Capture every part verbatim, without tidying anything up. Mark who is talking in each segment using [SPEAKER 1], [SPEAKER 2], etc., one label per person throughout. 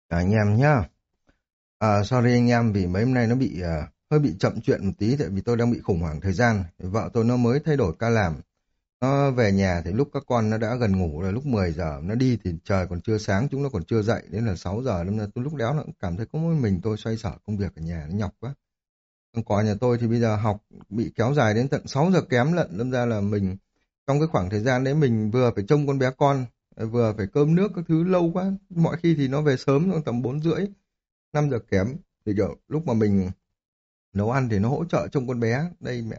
[SPEAKER 1] À, anh em nhá. À, sorry anh em vì mấy hôm nay nó bị à, hơi bị chậm chuyện một tí tại vì tôi đang bị khủng hoảng thời gian. Vợ tôi nó mới thay đổi ca làm. Nó về nhà thì lúc các con nó đã gần ngủ rồi, lúc mười giờ nó đi thì trời còn chưa sáng, chúng nó còn chưa dậy, đến là sáu giờ nên là tôi lúc đó nó cũng cảm thấy có mỗi mình tôi xoay sở công việc ở nhà nó nhọc quá. Còn cò nhà tôi thì bây giờ học bị kéo dài đến tận sáu giờ kém lận, đâm ra là mình trong cái khoảng thời gian đấy mình vừa phải trông con bé con, vừa phải cơm nước các thứ lâu quá. Mọi khi thì nó về sớm tầm bốn rưỡi năm giờ kém, thì kiểu lúc mà mình nấu ăn thì nó hỗ trợ trông con bé. Đây mẹ,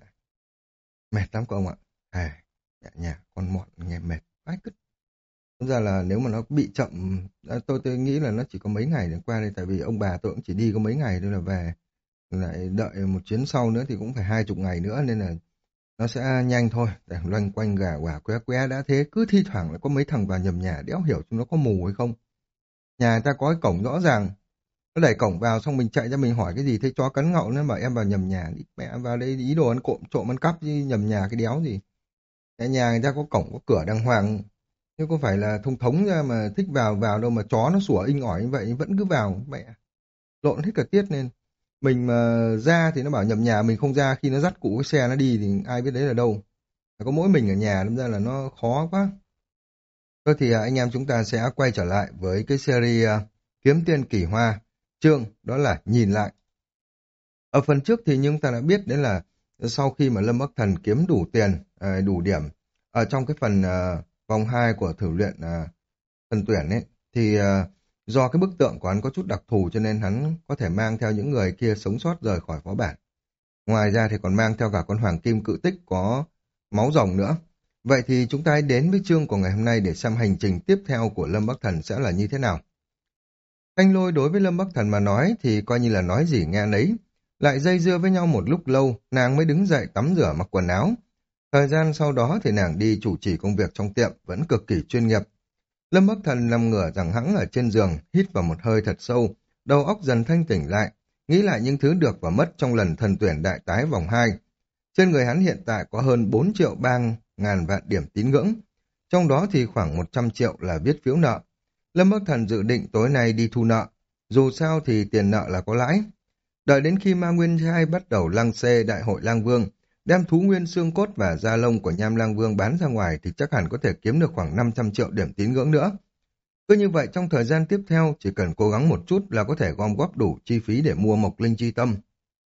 [SPEAKER 1] mệt lắm các ông ạ. À, nhà, nhà con mọn nghe mệt vãi cứt. Thực ra là nếu mà nó bị chậm, à, tôi tôi nghĩ là nó chỉ có mấy ngày để qua đây, tại vì ông bà tôi cũng chỉ đi có mấy ngày thôi là về, lại đợi một chuyến sau nữa thì cũng phải hai chục ngày nữa, nên là nó sẽ nhanh thôi. Để loanh quanh gà quả que que đã thế, cứ thi thoảng lại có mấy thằng vào nhầm nhà, đéo hiểu chúng nó có mù hay không. Nhà người ta có cái cổng rõ ràng, nó đẩy cổng vào xong mình chạy ra mình hỏi cái gì thấy chó cắn ngậu, nó bảo em vào nhầm nhà. Đi mẹ, vào đây ý đồ ăn cộm trộm ăn cắp chứ nhầm nhà cái đéo gì. Cái nhà người ta có cổng có cửa đàng hoàng, chứ có phải là thông thống ra mà thích vào vào đâu, mà chó nó sủa inh ỏi như vậy vẫn cứ vào mẹ, lộn hết cả tiết. Nên mình mà ra thì nó bảo nhầm nhà, mình không ra, khi nó dắt cụ cái xe nó đi thì ai biết đấy là đâu. Có mỗi mình ở nhà đâm ra là nó khó quá. Thôi thì à, anh em chúng ta sẽ quay trở lại với cái series à, Kiếm Tiên Kỳ Hoa, chương đó là Nhìn Lại. Ở phần trước thì chúng ta đã biết đấy là sau khi mà Lâm Bắc Thần kiếm đủ tiền, à, đủ điểm ở trong cái phần à, vòng hai của thử luyện à, thần tuyển ấy, thì à, do cái bức tượng của hắn có chút đặc thù cho nên hắn có thể mang theo những người kia sống sót rời khỏi phó bản. Ngoài ra thì còn mang theo cả con hoàng kim cự tích có máu rồng nữa. Vậy thì chúng ta hãy đến với chương của ngày hôm nay để xem hành trình tiếp theo của Lâm Bắc Thần sẽ là như thế nào. Thanh Lôi đối với Lâm Bắc Thần mà nói thì coi như là nói gì nghe nấy. Lại dây dưa với nhau một lúc lâu, nàng mới đứng dậy tắm rửa mặc quần áo. Thời gian sau đó thì nàng đi chủ trì công việc trong tiệm vẫn cực kỳ chuyên nghiệp. Lâm Bắc Thần nằm ngửa rằng hẵng ở trên giường, hít vào một hơi thật sâu, đầu óc dần thanh tỉnh lại, nghĩ lại những thứ được và mất trong lần thần tuyển đại tái vòng hai. Trên người hắn hiện tại có hơn bốn triệu ba ngàn vạn điểm tín ngưỡng, trong đó thì khoảng một trăm triệu là viết phiếu nợ. Lâm Bắc Thần dự định tối nay đi thu nợ, dù sao thì tiền nợ là có lãi. Đợi đến khi Ma Nguyên Trai bắt đầu lăng xê đại hội lang vương, đem thú nguyên xương cốt và da lông của Nham Lang Vương bán ra ngoài thì chắc hẳn có thể kiếm được khoảng năm trăm triệu điểm tín ngưỡng nữa. Cứ như vậy trong thời gian tiếp theo chỉ cần cố gắng một chút là có thể gom góp đủ chi phí để mua Mộc Linh Chi Tâm.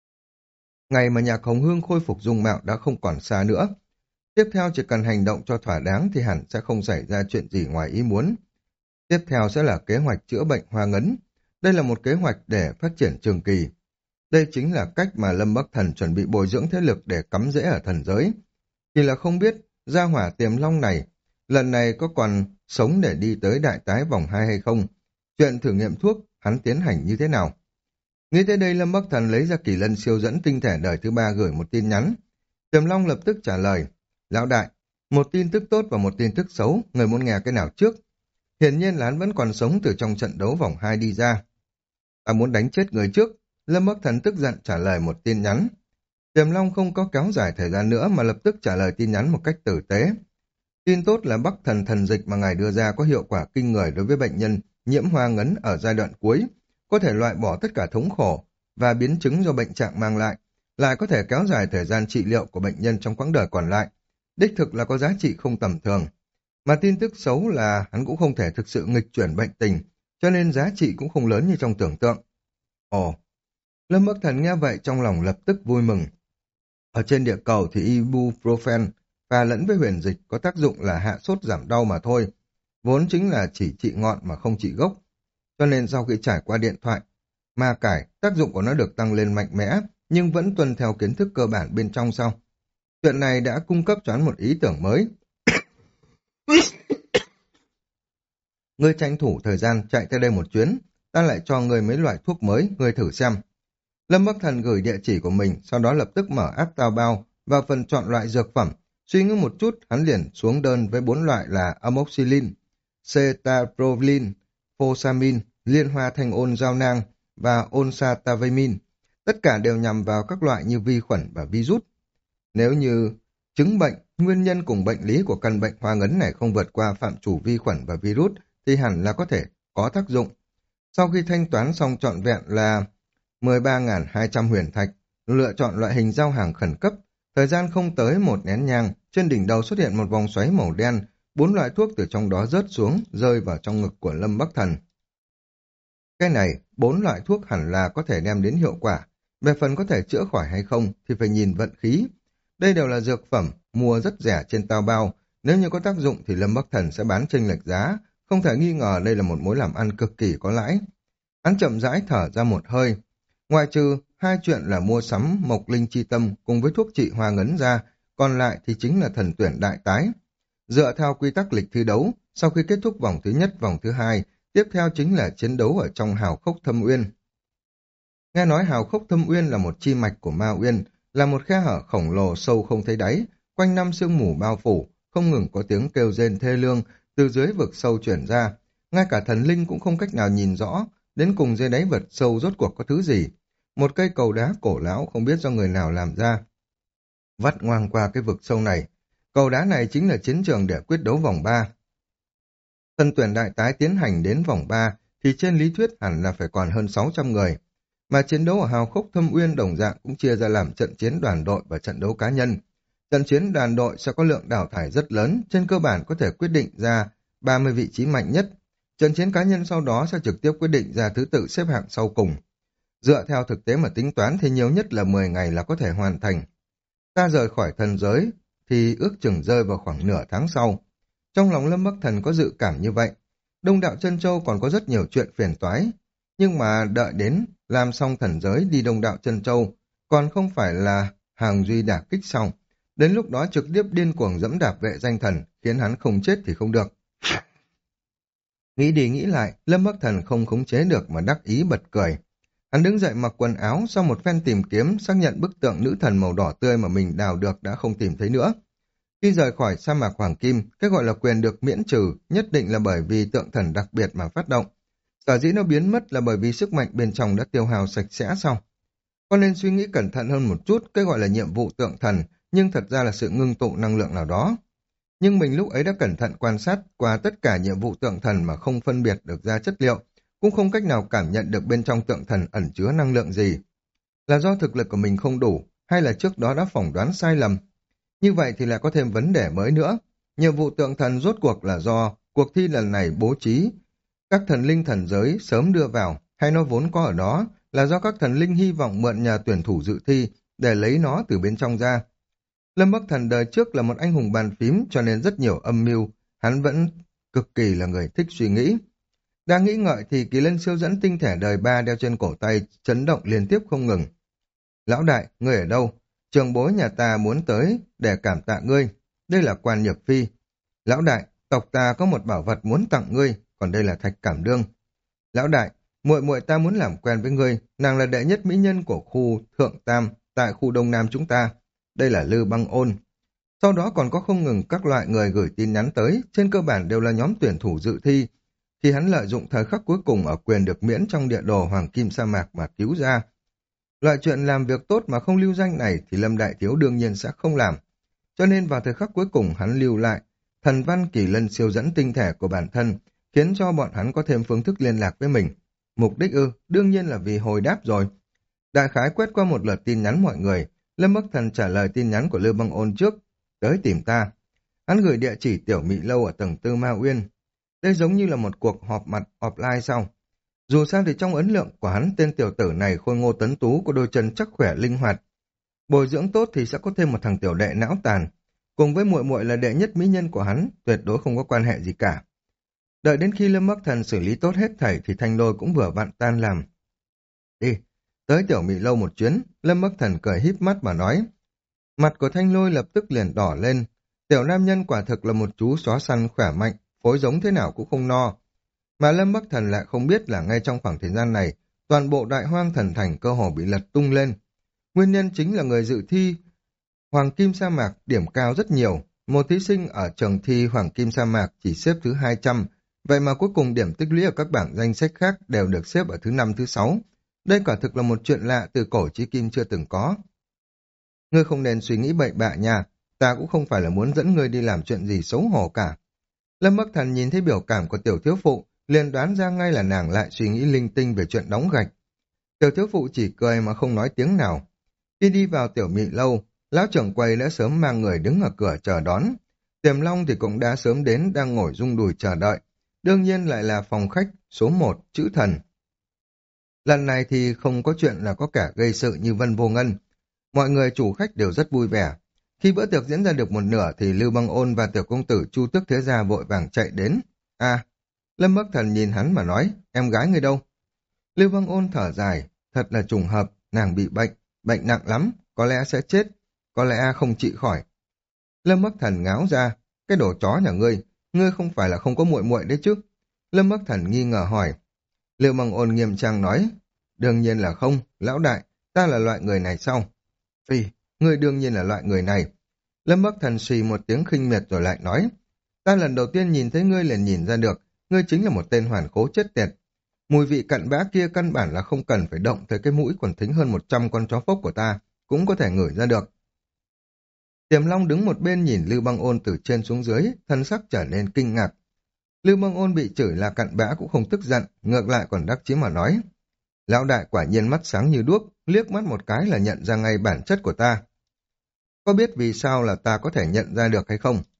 [SPEAKER 1] Ngày mà Nhạc Hồng Hương khôi phục dung mạo đã không còn xa nữa. Tiếp theo chỉ cần hành động cho thỏa đáng thì hẳn sẽ không xảy ra chuyện gì ngoài ý muốn. Tiếp theo sẽ là kế hoạch chữa bệnh hoa ngấn. Đây là một kế hoạch để phát triển trường kỳ. Đây chính là cách mà Lâm Bắc Thần chuẩn bị bồi dưỡng thế lực để cắm rễ ở thần giới. Chỉ là không biết, gia hỏa tiềm long này, lần này có còn sống để đi tới đại tái vòng hai hay không? Chuyện thử nghiệm thuốc, hắn tiến hành như thế nào? Nghĩ tới đây Lâm Bắc Thần lấy ra kỳ lân siêu dẫn tinh thể đời thứ ba gửi một tin nhắn. Tiềm long lập tức trả lời, lão đại, một tin tức tốt và một tin tức xấu, người muốn nghe cái nào trước? Hiển nhiên là hắn vẫn còn sống từ trong trận đấu vòng hai đi ra. Ta muốn đánh chết người trước. Lâm Bắc Thần tức giận trả lời một tin nhắn. Tiềm Long không có kéo dài thời gian nữa mà lập tức trả lời tin nhắn một cách tử tế. Tin tốt là Bắc Thần thần dịch mà ngài đưa ra có hiệu quả kinh người đối với bệnh nhân nhiễm hoa ngấn ở giai đoạn cuối, có thể loại bỏ tất cả thống khổ và biến chứng do bệnh trạng mang lại, lại có thể kéo dài thời gian trị liệu của bệnh nhân trong quãng đời còn lại. Đích thực là có giá trị không tầm thường. Mà tin tức xấu là hắn cũng không thể thực sự nghịch chuyển bệnh tình, cho nên giá trị cũng không lớn như trong tưởng tượng. Ồ, Lâm Bắc Thần nghe vậy trong lòng lập tức vui mừng. Ở trên địa cầu thì ibuprofen pha lẫn với huyền dịch có tác dụng là hạ sốt giảm đau mà thôi, vốn chính là chỉ trị ngọn mà không trị gốc. Cho nên sau khi trải qua điện thoại, ma cải, tác dụng của nó được tăng lên mạnh mẽ, nhưng vẫn tuân theo kiến thức cơ bản bên trong sau. Chuyện này đã cung cấp cho hắn một ý tưởng mới. Ngươi tranh thủ thời gian chạy tới đây một chuyến, ta lại cho ngươi mấy loại thuốc mới, ngươi thử xem. Lâm Bắc Thần gửi địa chỉ của mình, sau đó lập tức mở app Tao Bao vào phần chọn loại dược phẩm. Suy nghĩ một chút, hắn liền xuống đơn với bốn loại là amoxicillin, cetaproline, phosamin, liên hoa thanh ôn giao nang và onsatavamin. Tất cả đều nhằm vào các loại như vi khuẩn và virus. Nếu như chứng bệnh, nguyên nhân cùng bệnh lý của căn bệnh hoa ngấn này không vượt qua phạm chủ vi khuẩn và virus thì hẳn là có thể có tác dụng. Sau khi thanh toán xong trọn vẹn là mười ba nghìn hai trăm huyền thạch, lựa chọn loại hình giao hàng khẩn cấp. Thời gian không tới một nén nhang, trên đỉnh đầu xuất hiện một vòng xoáy màu đen, bốn loại thuốc từ trong đó rớt xuống, rơi vào trong ngực của Lâm Bắc Thần. Cái này, bốn loại thuốc hẳn là có thể đem đến hiệu quả. Về phần có thể chữa khỏi hay không thì phải nhìn vận khí. Đây đều là dược phẩm, mua rất rẻ trên tao bao. Nếu như có tác dụng thì Lâm Bắc Thần sẽ bán chênh lệch giá. Không thể nghi ngờ đây là một mối làm ăn cực kỳ có lãi. Hắn chậm rãi thở ra một hơi. Ngoại trừ hai chuyện là mua sắm mộc linh chi tâm cùng với thuốc trị hoa ngấn ra, còn lại thì chính là thần tuyển đại tái. Dựa theo quy tắc lịch thi đấu, sau khi kết thúc vòng thứ nhất, vòng thứ hai, tiếp theo chính là chiến đấu ở trong hào khốc thâm uyên. Nghe nói hào khốc thâm uyên là một chi mạch của ma uyên, là một khe hở khổng lồ sâu không thấy đáy, quanh năm sương mù bao phủ, không ngừng có tiếng kêu rên thê lương từ dưới vực sâu chuyển ra. Ngay cả thần linh cũng không cách nào nhìn rõ, đến cùng dưới đáy vực sâu rốt cuộc có thứ gì. Một cây cầu đá cổ lão không biết do người nào làm ra, vắt ngoang qua cái vực sâu này. Cầu đá này chính là chiến trường để quyết đấu vòng ba. Thần tuyển đại tái tiến hành đến vòng ba thì trên lý thuyết hẳn là phải còn hơn sáu trăm người. Mà chiến đấu ở hào khốc thâm uyên đồng dạng cũng chia ra làm trận chiến đoàn đội và trận đấu cá nhân. Trận chiến đoàn đội sẽ có lượng đào thải rất lớn, trên cơ bản có thể quyết định ra ba mươi vị trí mạnh nhất. Trận chiến cá nhân sau đó sẽ trực tiếp quyết định ra thứ tự xếp hạng sau cùng. Dựa theo thực tế mà tính toán thì nhiều nhất là mười ngày là có thể hoàn thành. Ta rời khỏi thần giới thì ước chừng rơi vào khoảng nửa tháng sau. Trong lòng Lâm Bắc Thần có dự cảm như vậy. Đông Đạo Chân Châu còn có rất nhiều chuyện phiền toái, nhưng mà đợi đến làm xong thần giới đi Đông Đạo Chân Châu còn không phải là hàng duy đả kích xong. Đến lúc đó trực tiếp điên cuồng dẫm đạp vệ danh thần, khiến hắn không chết thì không được. Nghĩ đi nghĩ lại, Lâm Bắc Thần không khống chế được mà đắc ý bật cười. Hắn đứng dậy mặc quần áo, sau một phen tìm kiếm xác nhận bức tượng nữ thần màu đỏ tươi mà mình đào được đã không tìm thấy nữa. Khi rời khỏi sa mạc Hoàng Kim, cái gọi là quyền được miễn trừ nhất định là bởi vì tượng thần đặc biệt mà phát động. Sở dĩ nó biến mất là bởi vì sức mạnh bên trong đã tiêu hao sạch sẽ xong. Con nên suy nghĩ cẩn thận hơn một chút, cái gọi là nhiệm vụ tượng thần, nhưng thật ra là sự ngưng tụ năng lượng nào đó. Nhưng mình lúc ấy đã cẩn thận quan sát qua tất cả nhiệm vụ tượng thần mà không phân biệt được ra chất liệu, cũng không cách nào cảm nhận được bên trong tượng thần ẩn chứa năng lượng gì. Là do thực lực của mình không đủ, hay là trước đó đã phỏng đoán sai lầm? Như vậy thì lại có thêm vấn đề mới nữa. Nhiệm vụ tượng thần rốt cuộc là do cuộc thi lần này bố trí các thần linh thần giới sớm đưa vào, hay nó vốn có ở đó, là do các thần linh hy vọng mượn nhà tuyển thủ dự thi để lấy nó từ bên trong ra. Lâm Bắc Thần đời trước là một anh hùng bàn phím cho nên rất nhiều âm mưu, hắn vẫn cực kỳ là người thích suy nghĩ. Đang nghĩ ngợi thì kỳ lân siêu dẫn tinh thể đời ba đeo trên cổ tay chấn động liên tiếp không ngừng. Lão đại, ngươi ở đâu? Trường bối nhà ta muốn tới để cảm tạ ngươi. Đây là Quan Nhược Phi. Lão đại, tộc ta có một bảo vật muốn tặng ngươi, còn đây là thạch cảm đương. Lão đại, muội muội ta muốn làm quen với ngươi, nàng là đệ nhất mỹ nhân của khu Thượng Tam tại khu Đông Nam chúng ta. Đây là Lư Băng Ôn. Sau đó còn có không ngừng các loại người gửi tin nhắn tới, trên cơ bản đều là nhóm tuyển thủ dự thi. Khi hắn lợi dụng thời khắc cuối cùng ở quyền được miễn trong địa đồ Hoàng Kim Sa Mạc mà cứu ra. Loại chuyện làm việc tốt mà không lưu danh này thì Lâm Đại Thiếu đương nhiên sẽ không làm. Cho nên vào thời khắc cuối cùng hắn lưu lại thần văn kỳ lân siêu dẫn tinh thể của bản thân, khiến cho bọn hắn có thêm phương thức liên lạc với mình. Mục đích ư, đương nhiên là vì hồi đáp rồi. Đại khái quét qua một lượt tin nhắn mọi người, Lâm Bắc Thần trả lời tin nhắn của Lưu Băng Ôn trước, tới tìm ta. Hắn gửi địa chỉ tiểu Mị Lâu ở tầng tư Ma Uyên. Đây giống như là một cuộc họp mặt offline sau. Dù sao thì trong ấn lượng của hắn, tên tiểu tử này khôi ngô tấn tú, có đôi chân chắc khỏe linh hoạt. Bồi dưỡng tốt thì sẽ có thêm một thằng tiểu đệ não tàn. Cùng với muội muội là đệ nhất mỹ nhân của hắn, tuyệt đối không có quan hệ gì cả. Đợi đến khi Lâm Bắc Thần xử lý tốt hết thảy thì Thanh Lôi cũng vừa vặn tan làm. Đi, tới tiểu Mị Lâu một chuyến, Lâm Bắc Thần cười híp mắt mà nói. Mặt của Thanh Lôi lập tức liền đỏ lên. Tiểu nam nhân quả thực là một chú chó săn khỏe mạnh, phối giống thế nào cũng không no. Mà Lâm Bắc Thần lại không biết là ngay trong khoảng thời gian này, toàn bộ đại hoang thần thành cơ hồ bị lật tung lên. Nguyên nhân chính là người dự thi Hoàng Kim Sa Mạc điểm cao rất nhiều. Một thí sinh ở trường thi Hoàng Kim Sa Mạc chỉ xếp thứ hai trăm, vậy mà cuối cùng điểm tích lũy ở các bảng danh sách khác đều được xếp ở thứ năm thứ sáu. Đây quả thực là một chuyện lạ từ cổ chí kim chưa từng có. Ngươi không nên suy nghĩ bậy bạ nha, ta cũng không phải là muốn dẫn ngươi đi làm chuyện gì xấu hổ cả. Lâm Bắc Thần nhìn thấy biểu cảm của tiểu thiếu phụ, liền đoán ra ngay là nàng lại suy nghĩ linh tinh về chuyện đóng gạch. Tiểu thiếu phụ chỉ cười mà không nói tiếng nào. Khi đi vào tiểu mị lâu, lão trưởng quầy đã sớm mang người đứng ở cửa chờ đón. Tiềm Long thì cũng đã sớm đến, đang ngồi rung đùi chờ đợi. Đương nhiên lại là phòng khách số một, chữ thần. Lần này thì không có chuyện là có cả gây sự như Vân Vô Ngân. Mọi người chủ khách đều rất vui vẻ. Khi bữa tiệc diễn ra được một nửa thì Lưu Băng Ôn và tiểu công tử Chu Tước Thế Gia vội vàng chạy đến. À, Lâm Bắc Thần nhìn hắn mà nói, em gái người đâu? Lưu Băng Ôn thở dài, thật là trùng hợp, nàng bị bệnh, bệnh nặng lắm, có lẽ sẽ chết, có lẽ không trị khỏi. Lâm Bắc Thần ngáo ra, cái đồ chó nhà ngươi, ngươi không phải là không có muội muội đấy chứ? Lâm Bắc Thần nghi ngờ hỏi. Lưu Băng Ôn nghiêm trang nói, đương nhiên là không, lão đại, ta là loại người này sao? Phi, ngươi đương nhiên là loại người này. Lâm Bắc Thần suy một tiếng khinh miệt rồi lại nói, ta lần đầu tiên nhìn thấy ngươi liền nhìn ra được, ngươi chính là một tên hoàn khố chết tiệt. Mùi vị cặn bã kia căn bản là không cần phải động tới cái mũi còn thính hơn một trăm con chó phốc của ta, cũng có thể ngửi ra được. Tiềm Long đứng một bên nhìn Lưu Băng Ôn từ trên xuống dưới, thân sắc trở nên kinh ngạc. Lưu Băng Ôn bị chửi là cặn bã cũng không tức giận, ngược lại còn đắc chí mà nói. Lão đại quả nhiên mắt sáng như đuốc, liếc mắt một cái là nhận ra ngay bản chất của ta. Có biết vì sao là ta có thể nhận ra được hay không?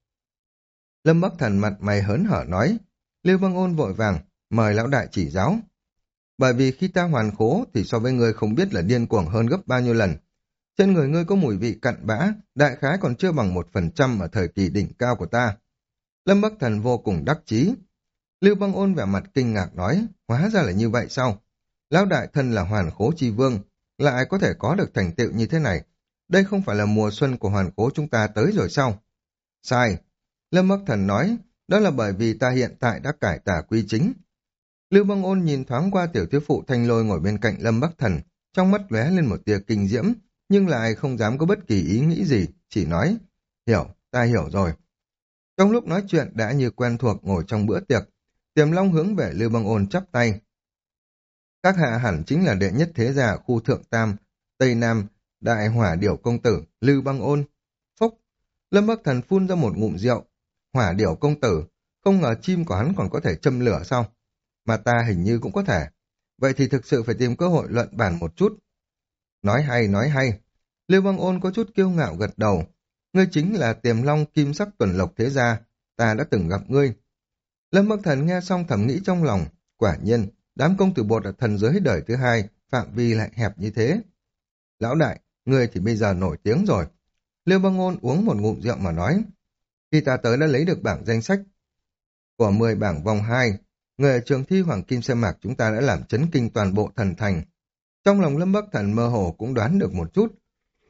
[SPEAKER 1] Lâm Bắc Thần mặt mày hớn hở nói. Lưu Băng Ôn vội vàng, mời lão đại chỉ giáo. Bởi vì khi ta hoàn khố thì so với ngươi không biết là điên cuồng hơn gấp bao nhiêu lần. Trên người ngươi có mùi vị cặn bã, đại khái còn chưa bằng một phần trăm ở thời kỳ đỉnh cao của ta. Lâm Bắc Thần vô cùng đắc chí. Lưu Băng Ôn vẻ mặt kinh ngạc nói, hóa ra là như vậy sao? Lão đại thân là hoàn khố chi vương, lại có thể có được thành tựu như thế này. Đây không phải là mùa xuân của hoàn khố chúng ta tới rồi sao? Sai. Lâm Bắc Thần nói, đó là bởi vì ta hiện tại đã cải tà quy chính. Lưu Băng Ôn nhìn thoáng qua tiểu thiếu phụ Thanh Lôi ngồi bên cạnh Lâm Bắc Thần, trong mắt lóe lên một tia kinh diễm, nhưng lại không dám có bất kỳ ý nghĩ gì, chỉ nói, hiểu, ta hiểu rồi. Trong lúc nói chuyện đã như quen thuộc ngồi trong bữa tiệc, Tiềm Long hướng về Lưu Băng Ôn chắp tay. Các hạ hẳn chính là đệ nhất thế gia khu Thượng Tam, Tây Nam, Đại Hỏa Điểu công tử, Lưu Băng Ôn. Phúc, Lâm Bắc Thần phun ra một ngụm rượu. Hỏa Điểu công tử, không ngờ chim của hắn còn có thể châm lửa sao? Mà ta hình như cũng có thể. Vậy thì thực sự phải tìm cơ hội luận bàn một chút. Nói hay, nói hay. Lưu Băng Ôn có chút kiêu ngạo gật đầu. Ngươi chính là Tiềm Long Kim Sắc Tuần Lộc thế gia, ta đã từng gặp ngươi. Lâm Bắc Thần nghe xong thầm nghĩ trong lòng, quả nhiên, đám công tử bột ở thần giới đời thứ hai, phạm vi lại hẹp như thế. Lão đại, ngươi thì bây giờ nổi tiếng rồi. Lưu Băng Ôn uống một ngụm rượu mà nói, khi ta tới đã lấy được bảng danh sách của mười bảng vòng hai, người ở trường thi Hoàng Kim Sa Mạc chúng ta đã làm chấn kinh toàn bộ thần thành. Trong lòng Lâm Bắc Thần mơ hồ cũng đoán được một chút.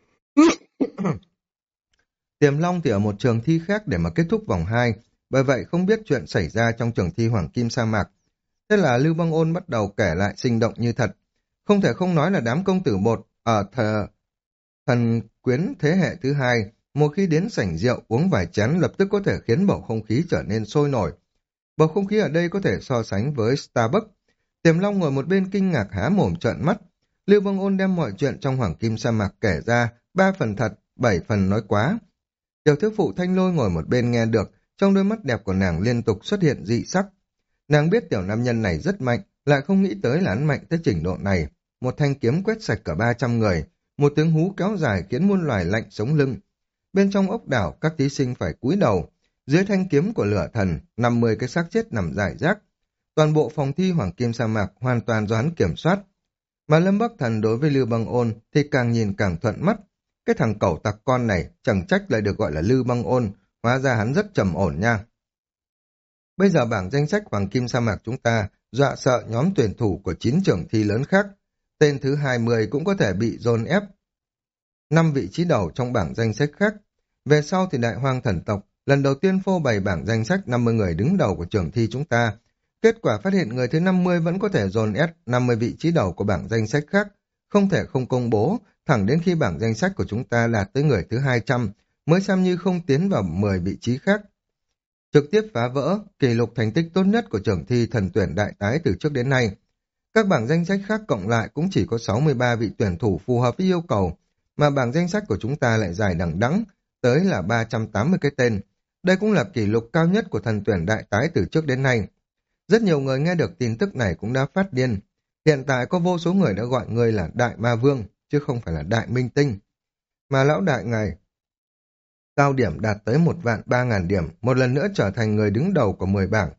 [SPEAKER 1] Tiềm Long thì ở một trường thi khác để mà kết thúc vòng hai, bởi vậy không biết chuyện xảy ra trong trường thi Hoàng Kim Sa Mạc. Thế là Lưu Băng Ôn bắt đầu kể lại sinh động như thật. Không thể không nói là đám công tử bột ở thờ thần quyến thế hệ thứ hai, một khi đến sảnh rượu uống vài chén lập tức có thể khiến bầu không khí trở nên sôi nổi. Bầu không khí ở đây có thể so sánh với Starbucks. Tiềm Long ngồi một bên kinh ngạc há mồm trợn mắt. Lưu Băng Ôn đem mọi chuyện trong Hoàng Kim Sa Mạc kể ra, ba phần thật, bảy phần nói quá. Tiểu thiếu phụ Thanh Lôi ngồi một bên nghe được, trong đôi mắt đẹp của nàng liên tục xuất hiện dị sắc. Nàng biết tiểu nam nhân này rất mạnh, lại không nghĩ tới là hắn mạnh tới trình độ này. Một thanh kiếm quét sạch cả ba trăm người, một tiếng hú kéo dài khiến muôn loài lạnh sống lưng. Bên trong ốc đảo, các thí sinh phải cúi đầu. Dưới thanh kiếm của lửa thần, năm mươi cái xác chết nằm rải rác. Toàn bộ phòng thi Hoàng Kim Sa Mạc hoàn toàn do hắn kiểm soát. Mà Lâm Bắc Thần đối với Lưu Băng Ôn thì càng nhìn càng thuận mắt. Cái thằng cẩu tặc con này chẳng trách lại được gọi là Lưu Băng Ôn, hóa ra hắn rất trầm ổn nha. Bây giờ bảng danh sách Hoàng Kim Sa Mạc chúng ta dọa sợ nhóm tuyển thủ của chín trường thi lớn khác. Tên thứ hai mươi cũng có thể bị dồn ép năm vị trí đầu trong bảng danh sách khác. Về sau thì Đại Hoang thần tộc lần đầu tiên phô bày bảng danh sách năm mươi người đứng đầu của trường thi chúng ta. Kết quả phát hiện người thứ năm mươi vẫn có thể dồn ép năm mươi vị trí đầu của bảng danh sách khác, không thể không công bố, thẳng đến khi bảng danh sách của chúng ta đạt tới người thứ hai trăm, mới xem như không tiến vào mười vị trí khác. Trực tiếp phá vỡ kỷ lục thành tích tốt nhất của trường thi thần tuyển đại tái từ trước đến nay. Các bảng danh sách khác cộng lại cũng chỉ có sáu mươi ba vị tuyển thủ phù hợp với yêu cầu, mà bảng danh sách của chúng ta lại dài đằng đẵng, tới là ba trăm tám mươi cái tên. Đây cũng là kỷ lục cao nhất của thần tuyển đại tái từ trước đến nay. Rất nhiều người nghe được tin tức này cũng đã phát điên. Hiện tại có vô số người đã gọi ngươi là Đại Ma Vương, chứ không phải là Đại Minh Tinh. Mà lão đại ngài, cao điểm đạt tới một vạn ba ngàn điểm, một lần nữa trở thành người đứng đầu của mười bảng.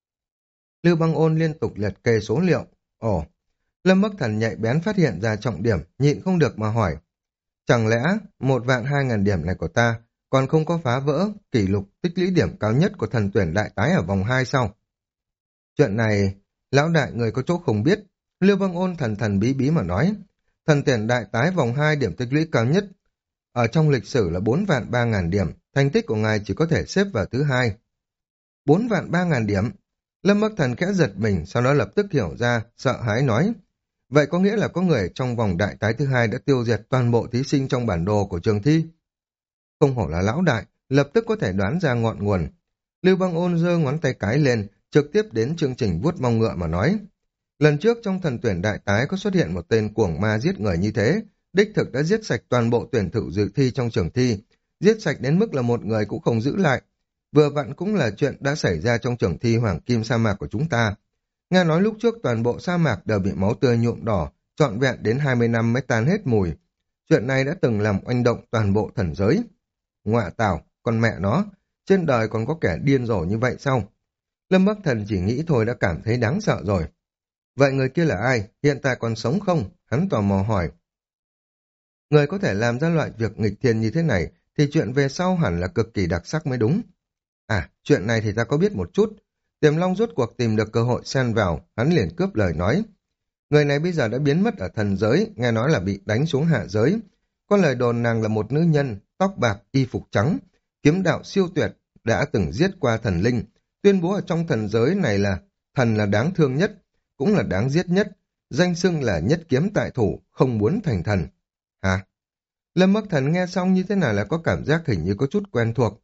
[SPEAKER 1] Lưu Băng Ôn liên tục liệt kê số liệu. Ồ, Lâm Bắc Thần nhạy bén phát hiện ra trọng điểm, nhịn không được mà hỏi. Chẳng lẽ một vạn hai ngàn điểm này của ta còn không có phá vỡ kỷ lục tích lũy điểm cao nhất của thần tuyển đại tái ở vòng hai sau? Chuyện này, lão đại người có chỗ không biết. Lưu Băng Ôn thần thần bí bí mà nói. Thần tuyển đại tái vòng hai điểm tích lũy cao nhất ở trong lịch sử là bốn vạn ba ngàn điểm, thành tích của ngài chỉ có thể xếp vào thứ hai. Bốn vạn ba ngàn điểm. Lâm Bắc Thần khẽ giật mình, sau đó lập tức hiểu ra, sợ hãi nói. Vậy có nghĩa là có người trong vòng đại tái thứ hai đã tiêu diệt toàn bộ thí sinh trong bản đồ của trường thi. Không hổ là lão đại, lập tức có thể đoán ra ngọn nguồn. Lưu Băng Ôn giơ ngón tay cái lên, trực tiếp đến chương trình vuốt mông ngựa mà nói. Lần trước trong thần tuyển đại tái có xuất hiện một tên cuồng ma giết người như thế, đích thực đã giết sạch toàn bộ tuyển thự dự thi trong trường thi, giết sạch đến mức là một người cũng không giữ lại. Vừa vặn cũng là chuyện đã xảy ra trong trường thi Hoàng Kim sa mạc của chúng ta. Nghe nói lúc trước toàn bộ sa mạc đều bị máu tươi nhuộm đỏ, trọn vẹn đến hai mươi năm mới tan hết mùi. Chuyện này đã từng làm oanh động toàn bộ thần giới. Ngọa tảo, con mẹ nó, trên đời còn có kẻ điên rồ như vậy sao? Lâm Bắc Thần chỉ nghĩ thôi đã cảm thấy đáng sợ rồi. Vậy người kia là ai? Hiện tại còn sống không? Hắn tò mò hỏi. Người có thể làm ra loại việc nghịch thiên như thế này thì chuyện về sau hẳn là cực kỳ đặc sắc mới đúng. À, chuyện này thì ta có biết một chút. Tiềm Long rốt cuộc tìm được cơ hội xen vào, hắn liền cướp lời nói. Người này bây giờ đã biến mất ở thần giới, nghe nói là bị đánh xuống hạ giới. Có lời đồn nàng là một nữ nhân, tóc bạc, y phục trắng, kiếm đạo siêu tuyệt, đã từng giết qua thần linh, tuyên bố ở trong thần giới này là thần là đáng thương nhất, cũng là đáng giết nhất, danh xưng là nhất kiếm tại thủ, không muốn thành thần. Hả? Lâm Bắc Thần nghe xong như thế nào là có cảm giác hình như có chút quen thuộc.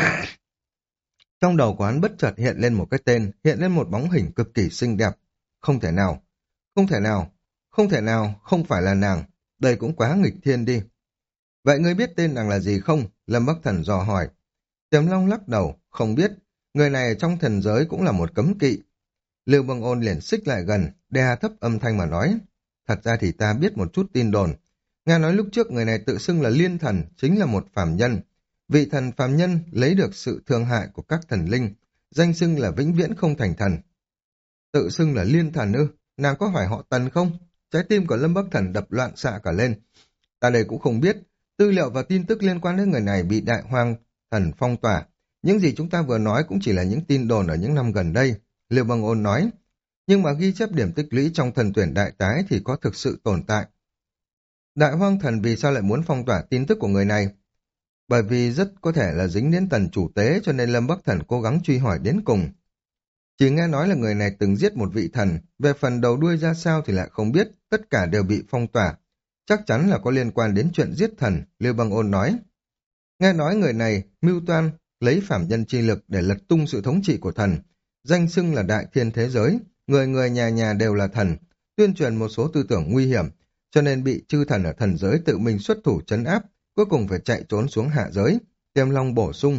[SPEAKER 1] Trong đầu của hắn bất chợt hiện lên một cái tên, hiện lên một bóng hình cực kỳ xinh đẹp. Không thể nào, không thể nào, không thể nào, không phải là nàng, đây cũng quá nghịch thiên đi. Vậy ngươi biết tên nàng là gì không? Lâm Bắc Thần dò hỏi. Tiềm Long lắc đầu, không biết, người này ở trong thần giới cũng là một cấm kỵ. Lưu Băng Ôn liền xích lại gần, đè thấp âm thanh mà nói. Thật ra thì ta biết một chút tin đồn. Nghe nói lúc trước người này tự xưng là liên thần, chính là một phàm nhân. Vị thần phàm nhân lấy được sự thương hại của các thần linh, danh xưng là vĩnh viễn không thành thần. Tự xưng là liên thần ư? Nàng có phải họ Tần không? Trái tim của Lâm Bắc Thần đập loạn xạ cả lên. Ta đây cũng không biết. Tư liệu và tin tức liên quan đến người này bị Đại Hoang Thần phong tỏa. Những gì chúng ta vừa nói cũng chỉ là những tin đồn ở những năm gần đây. Lưu Băng Ôn nói. Nhưng mà ghi chép điểm tích lũy trong thần tuyển đại tái thì có thực sự tồn tại. Đại Hoang Thần vì sao lại muốn phong tỏa tin tức của người này? Bởi vì rất có thể là dính đến Tần chủ tế cho nên Lâm Bắc Thần cố gắng truy hỏi đến cùng. Chỉ nghe nói là người này từng giết một vị thần, về phần đầu đuôi ra sao thì lại không biết, tất cả đều bị phong tỏa. Chắc chắn là có liên quan đến chuyện giết thần, Lưu Băng Ôn nói. Nghe nói người này mưu toan lấy phàm nhân chi lực để lật tung sự thống trị của thần, danh xưng là đại thiên thế giới, người người nhà nhà đều là thần, tuyên truyền một số tư tưởng nguy hiểm, cho nên bị chư thần ở thần giới tự mình xuất thủ trấn áp, cuối cùng phải chạy trốn xuống hạ giới. Tiềm Long bổ sung.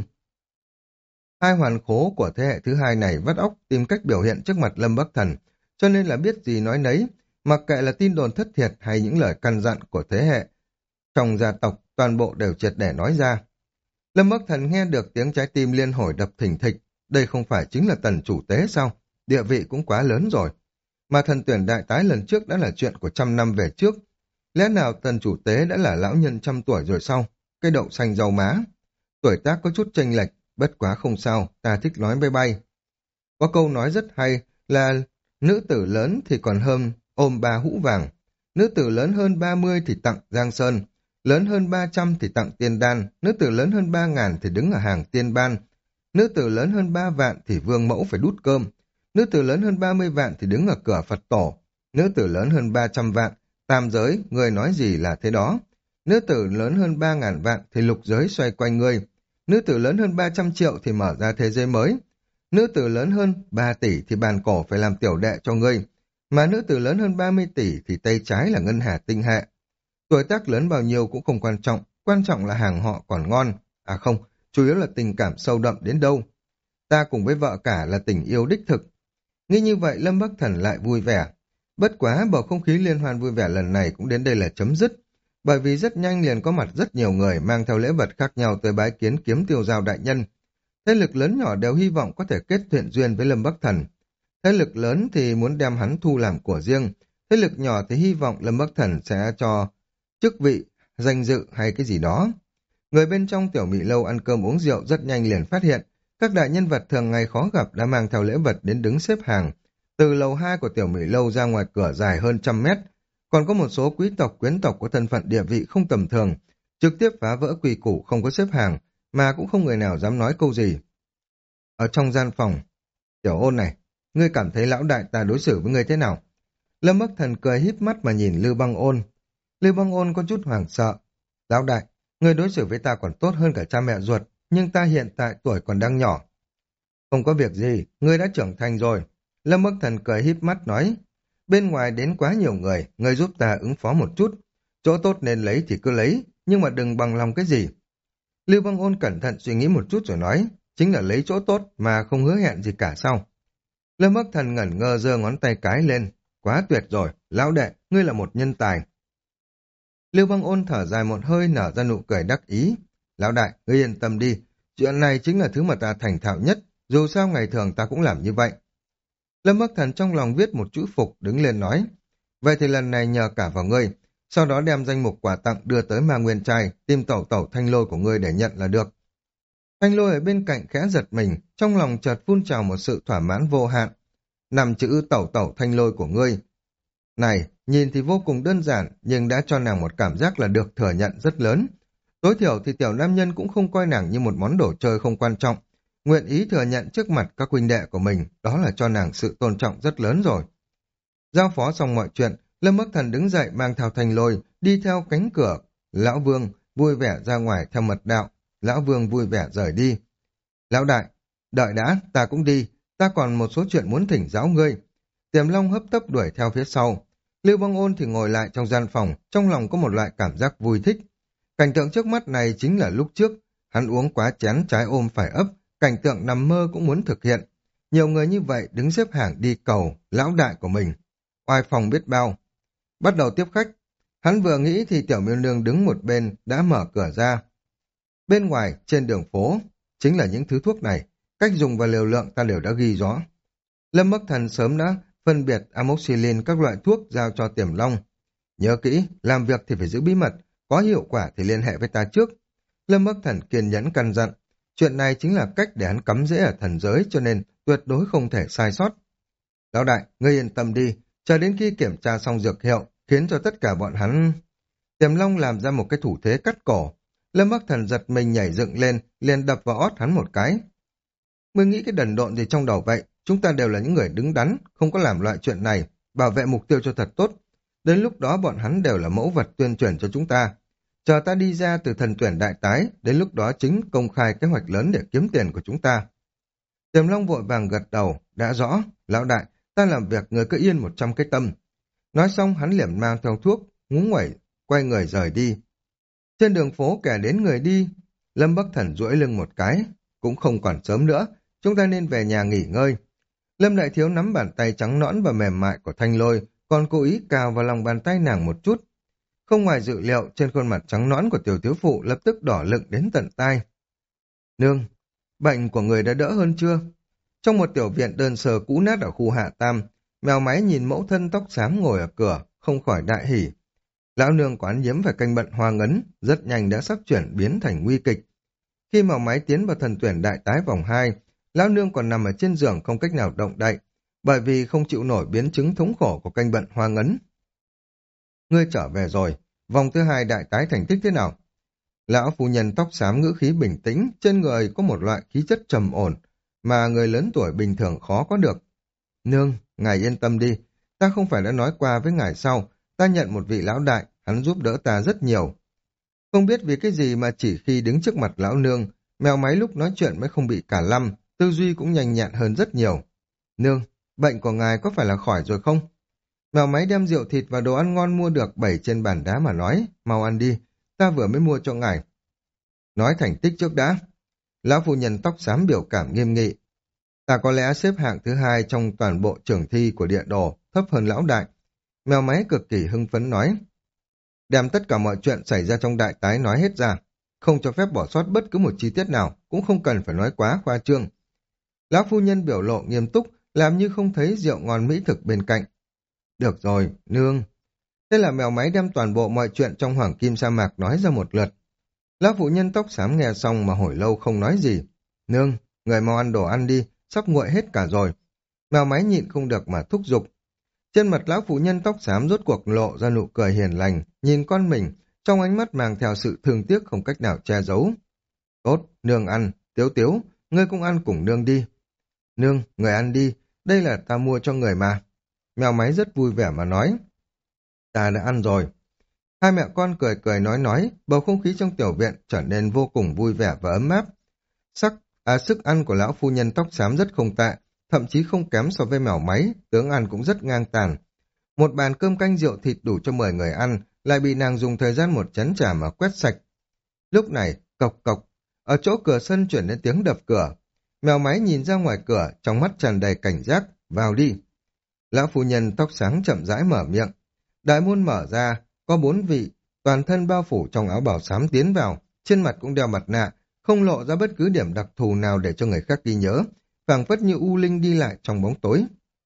[SPEAKER 1] Hai hoàn khố của thế hệ thứ hai này vắt óc tìm cách biểu hiện trước mặt Lâm Bắc Thần, cho nên là biết gì nói nấy, mặc kệ là tin đồn thất thiệt hay những lời căn dặn của thế hệ. Trong gia tộc, toàn bộ đều triệt để nói ra. Lâm Bắc Thần nghe được tiếng trái tim liên hồi đập thình thịch, đây không phải chính là Tần chủ tế sao? Địa vị cũng quá lớn rồi. Mà thần tuyển đại tái lần trước đã là chuyện của trăm năm về trước. Lẽ nào Tần chủ tế đã là lão nhân trăm tuổi rồi sao? Cây đậu xanh rau má. Tuổi tác có chút chênh lệch, bất quá không sao, ta thích nói bay bay. Có câu nói rất hay là nữ tử lớn thì còn hơn ôm ba hũ vàng. Nữ tử lớn hơn ba mươi thì tặng Giang Sơn. Lớn hơn ba trăm thì tặng tiên đan. Nữ tử lớn hơn ba ngàn thì đứng ở hàng tiên ban. Nữ tử lớn hơn ba vạn thì vương mẫu phải đút cơm. Nữ tử lớn hơn ba mươi vạn thì đứng ở cửa Phật tổ. Nữ tử lớn hơn ba trăm vạn, tam giới, người nói gì là thế đó. Nữ tử lớn hơn ba ngàn vạn thì lục giới xoay quanh ngươi. Nữ tử lớn hơn ba trăm triệu thì mở ra thế giới mới. Nữ tử lớn hơn ba tỷ thì bàn cổ phải làm tiểu đệ cho ngươi. Mà nữ tử lớn hơn ba mươi tỷ thì tay trái là ngân hà tinh hệ. Tuổi tác lớn bao nhiêu cũng không quan trọng, quan trọng là hàng họ còn ngon. À không, chủ yếu là tình cảm sâu đậm đến đâu. Ta cùng với vợ cả là tình yêu đích thực. Nghĩ như vậy Lâm Bắc Thần lại vui vẻ. Bất quá bầu không khí liên hoan vui vẻ lần này cũng đến đây là chấm dứt. Bởi vì rất nhanh liền có mặt rất nhiều người mang theo lễ vật khác nhau tới bái kiến Kiếm Tiêu Giao đại nhân. Thế lực lớn nhỏ đều hy vọng có thể kết thiện duyên với Lâm Bắc Thần. Thế lực lớn thì muốn đem hắn thu làm của riêng. Thế lực nhỏ thì hy vọng Lâm Bắc Thần sẽ cho chức vị, danh dự hay cái gì đó. Người bên trong tiểu mỹ lâu ăn cơm uống rượu rất nhanh liền phát hiện các đại nhân vật thường ngày khó gặp đã mang theo lễ vật đến đứng xếp hàng. Từ lầu hai của tiểu mỹ lâu ra ngoài cửa dài hơn trăm mét, còn có một số quý tộc quyến tộc có thân phận địa vị không tầm thường, trực tiếp phá vỡ quy củ không có xếp hàng, mà cũng không người nào dám nói câu gì. Ở trong gian phòng, tiểu ôn này, ngươi cảm thấy lão đại ta đối xử với ngươi thế nào? Lâm Bắc Thần cười híp mắt mà nhìn Lưu Băng Ôn. Lưu Băng Ôn có chút hoảng sợ. Lão đại, ngươi đối xử với ta còn tốt hơn cả cha mẹ ruột, nhưng ta hiện tại tuổi còn đang nhỏ. Không có việc gì, ngươi đã trưởng thành rồi. Lâm Bắc Thần cười híp mắt nói, bên ngoài đến quá nhiều người, ngươi giúp ta ứng phó một chút. Chỗ tốt nên lấy thì cứ lấy, nhưng mà đừng bằng lòng cái gì. Lưu Băng Ôn cẩn thận suy nghĩ một chút rồi nói, chính là lấy chỗ tốt mà không hứa hẹn gì cả sao. Lâm Bắc Thần ngẩn ngơ giơ ngón tay cái lên, quá tuyệt rồi, lão đệ, ngươi là một nhân tài. Lưu Băng Ôn thở dài một hơi nở ra nụ cười đắc ý. Lão đại, ngươi yên tâm đi, chuyện này chính là thứ mà ta thành thạo nhất, dù sao ngày thường ta cũng làm như vậy. Lâm Bắc Thần trong lòng viết một chữ phục đứng lên nói, vậy thì lần này nhờ cả vào ngươi, sau đó đem danh mục quà tặng đưa tới Ma Nguyên Trai, tìm tẩu tẩu Thanh Lôi của ngươi để nhận là được. Thanh Lôi ở bên cạnh khẽ giật mình, trong lòng chợt phun trào một sự thỏa mãn vô hạn. Nằm chữ tẩu tẩu Thanh Lôi của ngươi. Này, nhìn thì vô cùng đơn giản, nhưng đã cho nàng một cảm giác là được thừa nhận rất lớn. Tối thiểu thì tiểu nam nhân cũng không coi nàng như một món đồ chơi không quan trọng. Nguyện ý thừa nhận trước mặt các huynh đệ của mình, đó là cho nàng sự tôn trọng rất lớn rồi. Giao phó xong mọi chuyện, Lâm Bắc Thần đứng dậy mang theo Thanh Lôi, đi theo cánh cửa. Lão Vương vui vẻ ra ngoài theo mật đạo. Lão Vương vui vẻ rời đi. Lão đại, đợi đã, ta cũng đi, ta còn một số chuyện muốn thỉnh giáo ngươi. Tiềm Long hấp tấp đuổi theo phía sau. Lưu Băng Ôn thì ngồi lại trong gian phòng, trong lòng có một loại cảm giác vui thích. Cảnh tượng trước mắt này chính là lúc trước, hắn uống quá chén trái ôm phải ấp, cảnh tượng nằm mơ cũng muốn thực hiện. Nhiều người như vậy đứng xếp hàng đi cầu, lão đại của mình. Oai phòng biết bao. Bắt đầu tiếp khách. Hắn vừa nghĩ thì tiểu miêu nương đứng một bên đã mở cửa ra. Bên ngoài, trên đường phố, chính là những thứ thuốc này. Cách dùng và liều lượng ta đều đã ghi rõ. Lâm Bắc Thần sớm đã phân biệt amoxicillin các loại thuốc giao cho Tiềm Long. Nhớ kỹ, làm việc thì phải giữ bí mật, có hiệu quả thì liên hệ với ta trước. Lâm Bắc Thần kiên nhẫn căn dặn. Chuyện này chính là cách để hắn cắm rễ ở thần giới, cho nên tuyệt đối không thể sai sót. Lão đại, ngươi yên tâm đi, chờ đến khi kiểm tra xong dược hiệu, khiến cho tất cả bọn hắn... Tiềm Long làm ra một cái thủ thế cắt cổ. Lâm Bắc Thần giật mình nhảy dựng lên, liền đập vào ót hắn một cái. Ngươi nghĩ cái đần độn gì trong đầu vậy? Chúng ta đều là những người đứng đắn, không có làm loại chuyện này, bảo vệ mục tiêu cho thật tốt. Đến lúc đó bọn hắn đều là mẫu vật tuyên truyền cho chúng ta. Chờ ta đi ra từ thần tuyển đại tái, đến lúc đó chính công khai kế hoạch lớn để kiếm tiền của chúng ta. Tiềm Long vội vàng gật đầu, đã rõ, lão đại, ta làm việc người cứ yên một trăm cái tâm. Nói xong hắn liệm mang theo thuốc, ngú nguẩy, quay người rời đi. Trên đường phố kẻ đến người đi, Lâm Bắc Thần duỗi lưng một cái, cũng không còn sớm nữa, chúng ta nên về nhà nghỉ ngơi. Lâm Đại Thiếu nắm bàn tay trắng nõn và mềm mại của Thanh Lôi, còn cố ý cào vào lòng bàn tay nàng một chút. Không ngoài dự liệu, trên khuôn mặt trắng nõn của tiểu thiếu phụ lập tức đỏ lựng đến tận tai. Nương, bệnh của người đã đỡ hơn chưa? Trong một tiểu viện đơn sơ cũ nát ở khu Hạ Tam, mèo máy nhìn mẫu thân tóc xám ngồi ở cửa, không khỏi đại hỉ. Lão nương quán nhiễm phải canh bận hoa ngấn, rất nhanh đã sắp chuyển biến thành nguy kịch. Khi mèo máy tiến vào thần tuyển đại tái vòng hai, lão nương còn nằm ở trên giường không cách nào động đậy, bởi vì không chịu nổi biến chứng thống khổ của canh bận hoa ngấn. Ngươi trở về rồi, vòng thứ hai đại tái thành tích thế nào? Lão phu nhân tóc xám ngữ khí bình tĩnh, trên người có một loại khí chất trầm ổn, mà người lớn tuổi bình thường khó có được. Nương, ngài yên tâm đi, ta không phải đã nói qua với ngài sau, ta nhận một vị lão đại, hắn giúp đỡ ta rất nhiều. Không biết vì cái gì mà chỉ khi đứng trước mặt lão nương, mèo máy lúc nói chuyện mới không bị cả lăm, tư duy cũng nhanh nhẹn hơn rất nhiều. Nương, bệnh của ngài có phải là khỏi rồi không? Mèo máy đem rượu thịt và đồ ăn ngon mua được bày trên bàn đá mà nói, mau ăn đi, ta vừa mới mua cho ngài. Nói thành tích trước đã. Lão phu nhân tóc xám biểu cảm nghiêm nghị. Ta có lẽ xếp hạng thứ hai trong toàn bộ trưởng thi của địa đồ, thấp hơn lão đại. Mèo máy cực kỳ hưng phấn nói. Đem tất cả mọi chuyện xảy ra trong đại tái nói hết ra. Không cho phép bỏ sót bất cứ một chi tiết nào, cũng không cần phải nói quá khoa trương. Lão phu nhân biểu lộ nghiêm túc, làm như không thấy rượu ngon mỹ thực bên cạnh. Được rồi, nương. Thế là mèo máy đem toàn bộ mọi chuyện trong hoàng kim sa mạc nói ra một lượt. Lão phụ nhân tóc xám nghe xong mà hồi lâu không nói gì. Nương, người mau ăn đồ ăn đi, sắp nguội hết cả rồi. Mèo máy nhịn không được mà thúc giục. Trên mặt lão phụ nhân tóc xám rốt cuộc lộ ra nụ cười hiền lành, nhìn con mình, trong ánh mắt mang theo sự thương tiếc không cách nào che giấu. Tốt, nương ăn, tiếu tiếu, ngươi cũng ăn cùng nương đi. Nương, người ăn đi, đây là ta mua cho người mà. Mèo máy rất vui vẻ mà nói. Ta đã ăn rồi. Hai mẹ con cười cười nói nói, bầu không khí trong tiểu viện trở nên vô cùng vui vẻ và ấm áp. Sắc, à, sức ăn của lão phu nhân tóc xám rất không tệ, thậm chí không kém so với mèo máy, tướng ăn cũng rất ngang tàn. Một bàn cơm canh rượu thịt đủ cho mười người ăn, lại bị nàng dùng thời gian một chén trà mà quét sạch. Lúc này, cộc cộc, ở chỗ cửa sân chuyển đến tiếng đập cửa. Mèo máy nhìn ra ngoài cửa, trong mắt tràn đầy cảnh giác, vào đi. Lão phu nhân tóc sáng chậm rãi mở miệng. Đại môn mở ra, có bốn vị, toàn thân bao phủ trong áo bào xám tiến vào, trên mặt cũng đeo mặt nạ, không lộ ra bất cứ điểm đặc thù nào để cho người khác ghi nhớ, phảng phất như u linh đi lại trong bóng tối.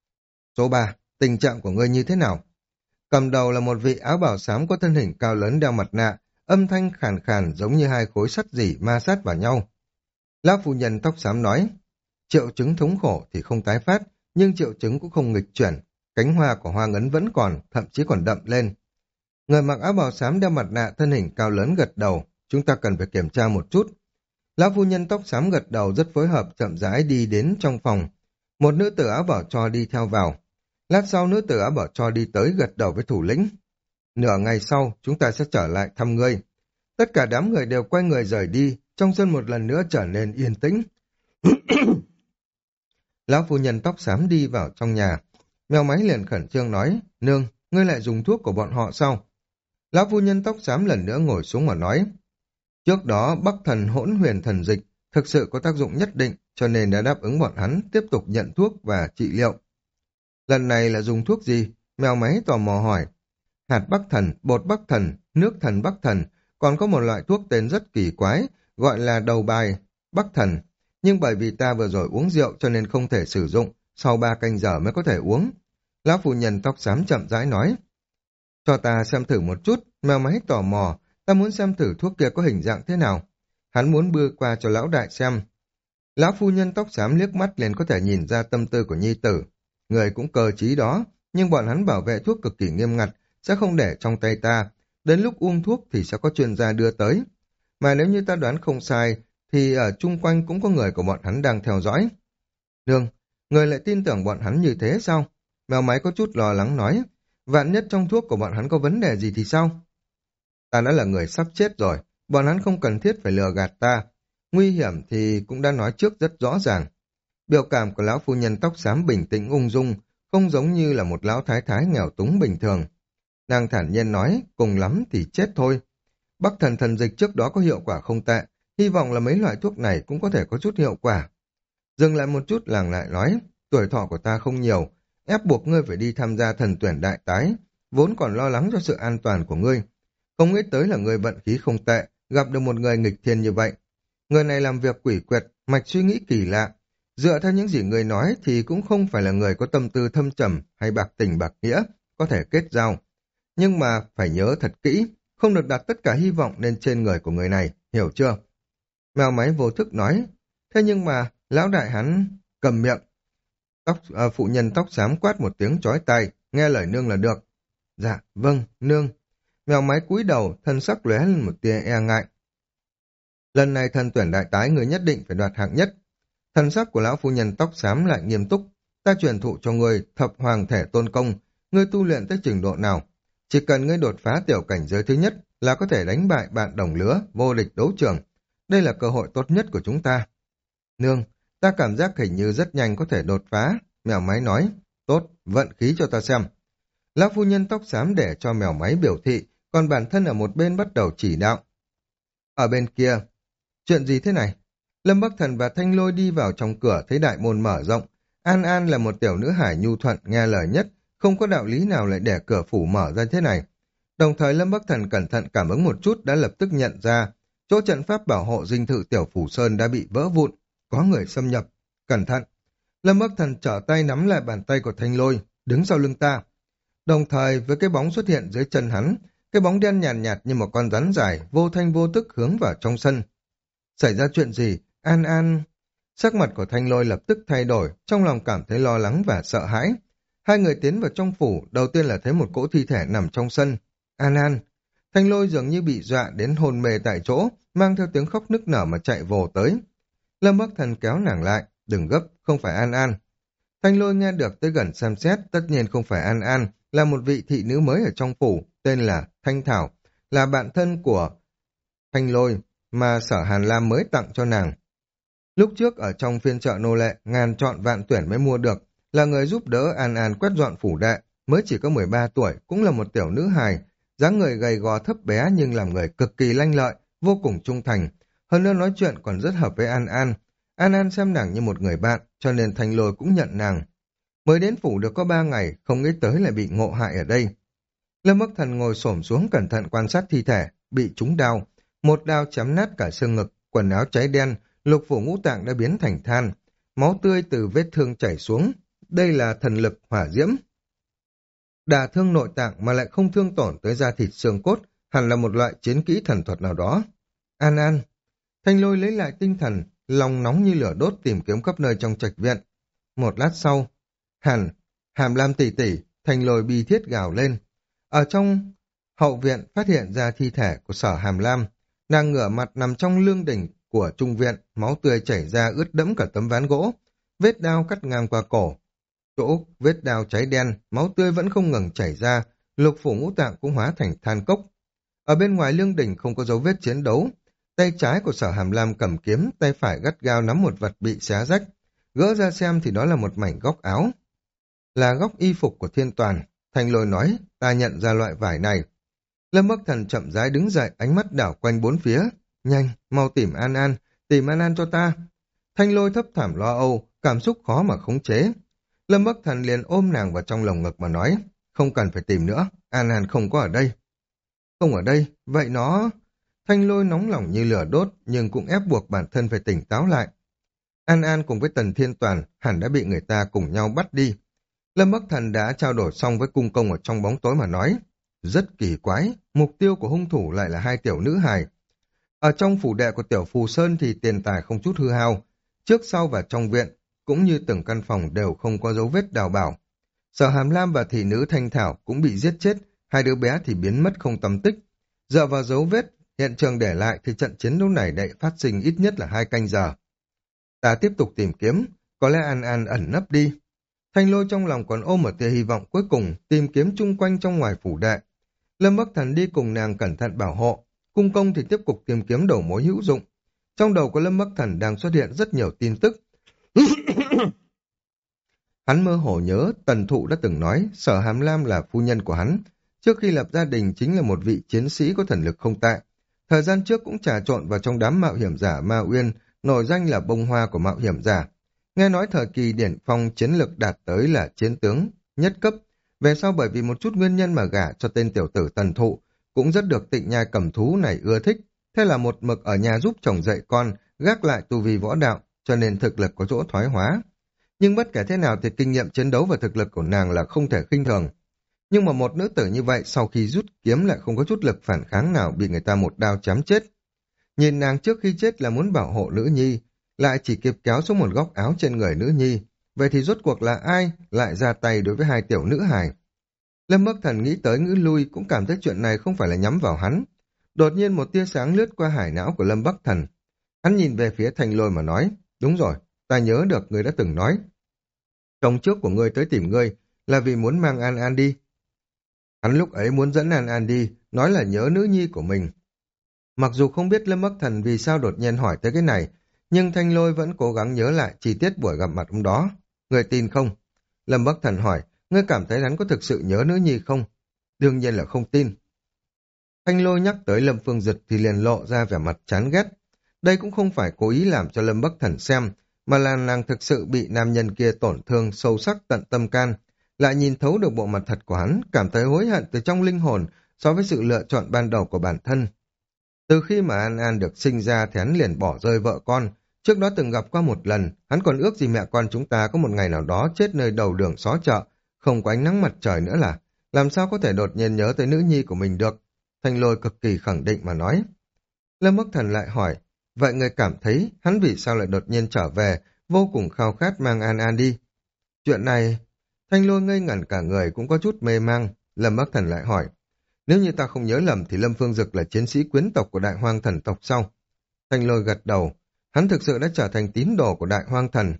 [SPEAKER 1] Số ba, tình trạng của ngươi như thế nào? Cầm đầu là một vị áo bào xám có thân hình cao lớn đeo mặt nạ, âm thanh khàn khàn giống như hai khối sắt dỉ ma sát vào nhau. Lão phu nhân tóc xám nói, triệu chứng thống khổ thì không tái phát, nhưng triệu chứng cũng không nghịch chuyển, cánh hoa của hoa ngấn vẫn còn, thậm chí còn đậm lên. Người mặc áo bào xám đeo mặt nạ thân hình cao lớn gật đầu, chúng ta cần phải kiểm tra một chút. Lão phu nhân tóc xám gật đầu rất phối hợp chậm rãi đi đến trong phòng. Một nữ tử áo bảo cho đi theo vào. Lát sau nữ tử áo bảo cho đi tới gật đầu với thủ lĩnh. Nửa ngày sau chúng ta sẽ trở lại thăm ngươi. Tất cả đám người đều quay người rời đi, trong sân một lần nữa trở nên yên tĩnh. Lão phu nhân tóc xám đi vào trong nhà. Mèo máy liền khẩn trương nói, nương, ngươi lại dùng thuốc của bọn họ sao? Lão phu nhân tóc xám lần nữa ngồi xuống mà nói, trước đó Bắc Thần Hỗn Huyền Thần Dịch thực sự có tác dụng nhất định, cho nên đã đáp ứng bọn hắn tiếp tục nhận thuốc và trị liệu. Lần này là dùng thuốc gì? Mèo máy tò mò hỏi. Hạt Bắc Thần, bột Bắc Thần, nước thần Bắc Thần, còn có một loại thuốc tên rất kỳ quái, gọi là đầu bài Bắc Thần. Nhưng bởi vì ta vừa rồi uống rượu cho nên không thể sử dụng, sau ba canh giờ mới có thể uống. Lão phu nhân tóc xám chậm rãi nói. Cho ta xem thử một chút, mèo máy tò mò, ta muốn xem thử thuốc kia có hình dạng thế nào. Hắn muốn bưa qua cho lão đại xem. Lão phu nhân tóc xám liếc mắt liền có thể nhìn ra tâm tư của nhi tử. Người cũng cờ trí đó, nhưng bọn hắn bảo vệ thuốc cực kỳ nghiêm ngặt, sẽ không để trong tay ta. Đến lúc uống thuốc thì sẽ có chuyên gia đưa tới. Mà nếu như ta đoán không sai, thì ở chung quanh cũng có người của bọn hắn đang theo dõi. Nương, người lại tin tưởng bọn hắn như thế sao? Mèo máy có chút lo lắng nói. Vạn nhất trong thuốc của bọn hắn có vấn đề gì thì sao? Ta đã là người sắp chết rồi, bọn hắn không cần thiết phải lừa gạt ta. Nguy hiểm thì cũng đã nói trước rất rõ ràng. Biểu cảm của lão phu nhân tóc xám bình tĩnh ung dung, không giống như là một lão thái thái nghèo túng bình thường. Nàng thản nhiên nói, cùng lắm thì chết thôi. Bắc Thần Thần Dịch trước đó có hiệu quả không tệ, hy vọng là mấy loại thuốc này cũng có thể có chút hiệu quả. Dừng lại một chút làng lại nói, tuổi thọ của ta không nhiều, ép buộc ngươi phải đi tham gia thần tuyển đại tái, vốn còn lo lắng cho sự an toàn của ngươi. Không nghĩ tới là ngươi vận khí không tệ, gặp được một người nghịch thiên như vậy. Người này làm việc quỷ quyệt, mạch suy nghĩ kỳ lạ. Dựa theo những gì ngươi nói thì cũng không phải là người có tâm tư thâm trầm hay bạc tình bạc nghĩa, có thể kết giao. Nhưng mà phải nhớ thật kỹ, không được đặt tất cả hy vọng lên trên người của người này, hiểu chưa? Mèo máy vô thức nói, thế nhưng mà lão đại hắn cầm miệng. Tóc, à, phụ nhân tóc xám quát một tiếng chói tai, nghe lời nương là được. Dạ, vâng, nương. Mèo máy cúi đầu, thân sắc lóe lên một tia e ngại. Lần này thần tuyển đại tái người nhất định phải đoạt hạng nhất. Thân sắc của lão phu nhân tóc xám lại nghiêm túc. Ta truyền thụ cho ngươi thập hoàng thể tôn công, ngươi tu luyện tới trình độ nào. Chỉ cần ngươi đột phá tiểu cảnh giới thứ nhất là có thể đánh bại bạn đồng lứa, vô địch đấu trường. Đây là cơ hội tốt nhất của chúng ta. Nương, ta cảm giác hình như rất nhanh có thể đột phá. Mèo máy nói, tốt, vận khí cho ta xem. Lão phu nhân tóc xám để cho mèo máy biểu thị, còn bản thân ở một bên bắt đầu chỉ đạo. Ở bên kia, chuyện gì thế này? Lâm Bắc Thần và Thanh Lôi đi vào trong cửa thấy đại môn mở rộng. An An là một tiểu nữ hải nhu thuận, nghe lời nhất, không có đạo lý nào lại để cửa phủ mở ra thế này. Đồng thời Lâm Bắc Thần cẩn thận cảm ứng một chút đã lập tức nhận ra, chỗ trận pháp bảo hộ dinh thự tiểu phủ sơn đã bị vỡ vụn, có người xâm nhập. Cẩn thận! Lâm Bắc Thần trở tay nắm lại bàn tay của Thanh Lôi, đứng sau lưng ta. Đồng thời với cái bóng xuất hiện dưới chân hắn, cái bóng đen nhàn nhạt, nhạt như một con rắn dài, vô thanh vô tức hướng vào trong sân. Xảy ra chuyện gì? An An... Sắc mặt của Thanh Lôi lập tức thay đổi, trong lòng cảm thấy lo lắng và sợ hãi. Hai người tiến vào trong phủ, đầu tiên là thấy một cỗ thi thể nằm trong sân. An An! Thanh Lôi dường như bị dọa đến hôn mê tại chỗ, mang theo tiếng khóc nức nở mà chạy vồ tới. Lâm Bắc Thần kéo nàng lại, đừng gấp, không phải An An. Thanh Lôi nghe được tới gần xem xét, tất nhiên không phải An An, là một vị thị nữ mới ở trong phủ, tên là Thanh Thảo, là bạn thân của Thanh Lôi mà Sở Hàn Lam mới tặng cho nàng. Lúc trước ở trong phiên chợ nô lệ, ngàn chọn vạn tuyển mới mua được, là người giúp đỡ An An quét dọn phủ đệ, mới chỉ có mười ba tuổi, cũng là một tiểu nữ hài, dáng người gầy gò thấp bé nhưng làm người cực kỳ lanh lợi, vô cùng trung thành, hơn nữa nói chuyện còn rất hợp với An An. An An xem nàng như một người bạn, cho nên Thanh Lôi cũng nhận nàng. Mới đến phủ được có ba ngày, không nghĩ tới lại bị ngộ hại ở đây. Lâm Bắc Thần ngồi xổm xuống cẩn thận quan sát thi thể, bị trúng đao, một đao chém nát cả xương ngực, quần áo cháy đen, lục phủ ngũ tạng đã biến thành than, máu tươi từ vết thương chảy xuống. Đây là thần lực hỏa diễm. Đả thương nội tạng mà lại không thương tổn tới da thịt xương cốt, hẳn là một loại chiến kỹ thần thuật nào đó. An An! Thanh Lôi lấy lại tinh thần, lòng nóng như lửa đốt tìm kiếm khắp nơi trong trạch viện. Một lát sau, Hàn, Hàm Lam tỷ tỷ, Thanh Lôi bi thiết gào lên. Ở trong hậu viện phát hiện ra thi thể của Sở Hàm Lam, nàng ngửa mặt nằm trong lương đỉnh của trung viện, máu tươi chảy ra ướt đẫm cả tấm ván gỗ, vết đao cắt ngang qua cổ. Chỗ vết đao cháy đen, máu tươi vẫn không ngừng chảy ra, lục phủ ngũ tạng cũng hóa thành than cốc. Ở bên ngoài lương đỉnh không có dấu vết chiến đấu, tay trái của Sở Hàm Lam cầm kiếm, tay phải gắt gao nắm một vật bị xé rách. Gỡ ra xem thì đó là một mảnh góc áo. Là góc y phục của Thiên Toàn. Thanh Lôi nói, ta nhận ra loại vải này. Lâm Bắc Thần chậm rãi đứng dậy, ánh mắt đảo quanh bốn phía. Nhanh, mau tìm An An, tìm An An cho ta. Thanh Lôi thấp thảm lo âu, cảm xúc khó mà khống chế. Lâm Bắc Thần liền ôm nàng vào trong lồng ngực mà nói, không cần phải tìm nữa, An An không có ở đây. Không ở đây, vậy nó... Thanh Lôi nóng lòng như lửa đốt, nhưng cũng ép buộc bản thân phải tỉnh táo lại. An An cùng với Tần Thiên Toàn hẳn đã bị người ta cùng nhau bắt đi. Lâm Bắc Thần đã trao đổi xong với cung công ở trong bóng tối mà nói. Rất kỳ quái, mục tiêu của hung thủ lại là hai tiểu nữ hài. Ở trong phủ đệ của tiểu Phù Sơn thì tiền tài không chút hư hao. Trước sau và trong viện, cũng như từng căn phòng đều không có dấu vết đào bảo. Sở Hàm Lam và thị nữ Thanh Thảo cũng bị giết chết, hai đứa bé thì biến mất không tăm tích. Dựa vào dấu vết, hiện trường để lại thì trận chiến đấu này đã phát sinh ít nhất là hai canh giờ. Ta tiếp tục tìm kiếm, có lẽ An An ẩn nấp đi. Thanh Lôi trong lòng còn ôm một tia hy vọng cuối cùng, tìm kiếm chung quanh trong ngoài phủ đệ. Lâm Bắc Thần đi cùng nàng cẩn thận bảo hộ, cung công thì tiếp tục tìm kiếm đầu mối hữu dụng. Trong đầu của Lâm Bắc Thần đang xuất hiện rất nhiều tin tức. Hắn mơ hồ nhớ Tần Thụ đã từng nói Sở Hàm Lam là phu nhân của hắn. Trước khi lập gia đình chính là một vị chiến sĩ có thần lực không tệ. Thời gian trước cũng trà trộn vào trong đám mạo hiểm giả Ma Uyên, nổi danh là bông hoa của mạo hiểm giả. Nghe nói thời kỳ điển phong chiến lực đạt tới là chiến tướng, nhất cấp. Về sau bởi vì một chút nguyên nhân mà gả cho tên tiểu tử Tần Thụ, cũng rất được Tịnh Nhai Cầm Thú này ưa thích. Thế là một mực ở nhà giúp chồng dạy con, gác lại tu vi võ đạo, cho nên thực lực có chỗ thoái hóa. Nhưng bất kể thế nào thì kinh nghiệm chiến đấu và thực lực của nàng là không thể khinh thường. Nhưng mà một nữ tử như vậy sau khi rút kiếm lại không có chút lực phản kháng nào, bị người ta một đao chém chết. Nhìn nàng trước khi chết là muốn bảo hộ nữ nhi, lại chỉ kịp kéo xuống một góc áo trên người nữ nhi. Vậy thì rốt cuộc là ai lại ra tay đối với hai tiểu nữ hài? Lâm Bắc Thần nghĩ tới ngữ lui cũng cảm thấy chuyện này không phải là nhắm vào hắn. Đột nhiên một tia sáng lướt qua hải não của Lâm Bắc Thần. Hắn nhìn về phía Thanh Lôi mà nói, đúng rồi, ta nhớ được người đã từng nói. Chồng trước của ngươi tới tìm ngươi là vì muốn mang An An đi. Hắn lúc ấy muốn dẫn An An đi, nói là nhớ nữ nhi của mình. Mặc dù không biết Lâm Bắc Thần vì sao đột nhiên hỏi tới cái này, nhưng Thanh Lôi vẫn cố gắng nhớ lại chi tiết buổi gặp mặt hôm đó. Người tin không? Lâm Bắc Thần hỏi, ngươi cảm thấy hắn có thực sự nhớ nữ nhi không? Đương nhiên là không tin. Thanh Lôi nhắc tới Lâm Phương Dực thì liền lộ ra vẻ mặt chán ghét. Đây cũng không phải cố ý làm cho Lâm Bắc Thần xem, mà là nàng thực sự bị nam nhân kia tổn thương sâu sắc tận tâm can, lại nhìn thấu được bộ mặt thật của hắn, cảm thấy hối hận từ trong linh hồn so với sự lựa chọn ban đầu của bản thân. Từ khi mà An An được sinh ra thì hắn liền bỏ rơi vợ con, trước đó từng gặp qua một lần, hắn còn ước gì mẹ con chúng ta có một ngày nào đó chết nơi đầu đường xó chợ, không có ánh nắng mặt trời nữa là, làm sao có thể đột nhiên nhớ tới nữ nhi của mình được. Thanh Lôi cực kỳ khẳng định mà nói. Lâm Bắc Thần lại hỏi, vậy người cảm thấy hắn vì sao lại đột nhiên trở về, vô cùng khao khát mang An An đi? Chuyện này, Thanh Lôi ngây ngẩn cả người cũng có chút mê mang. Lâm Bắc Thần lại hỏi, nếu như ta không nhớ lầm thì Lâm Phương Dực là chiến sĩ quyến tộc của Đại Hoang Thần tộc sau. Thanh Lôi gật đầu, hắn thực sự đã trở thành tín đồ của Đại Hoang Thần.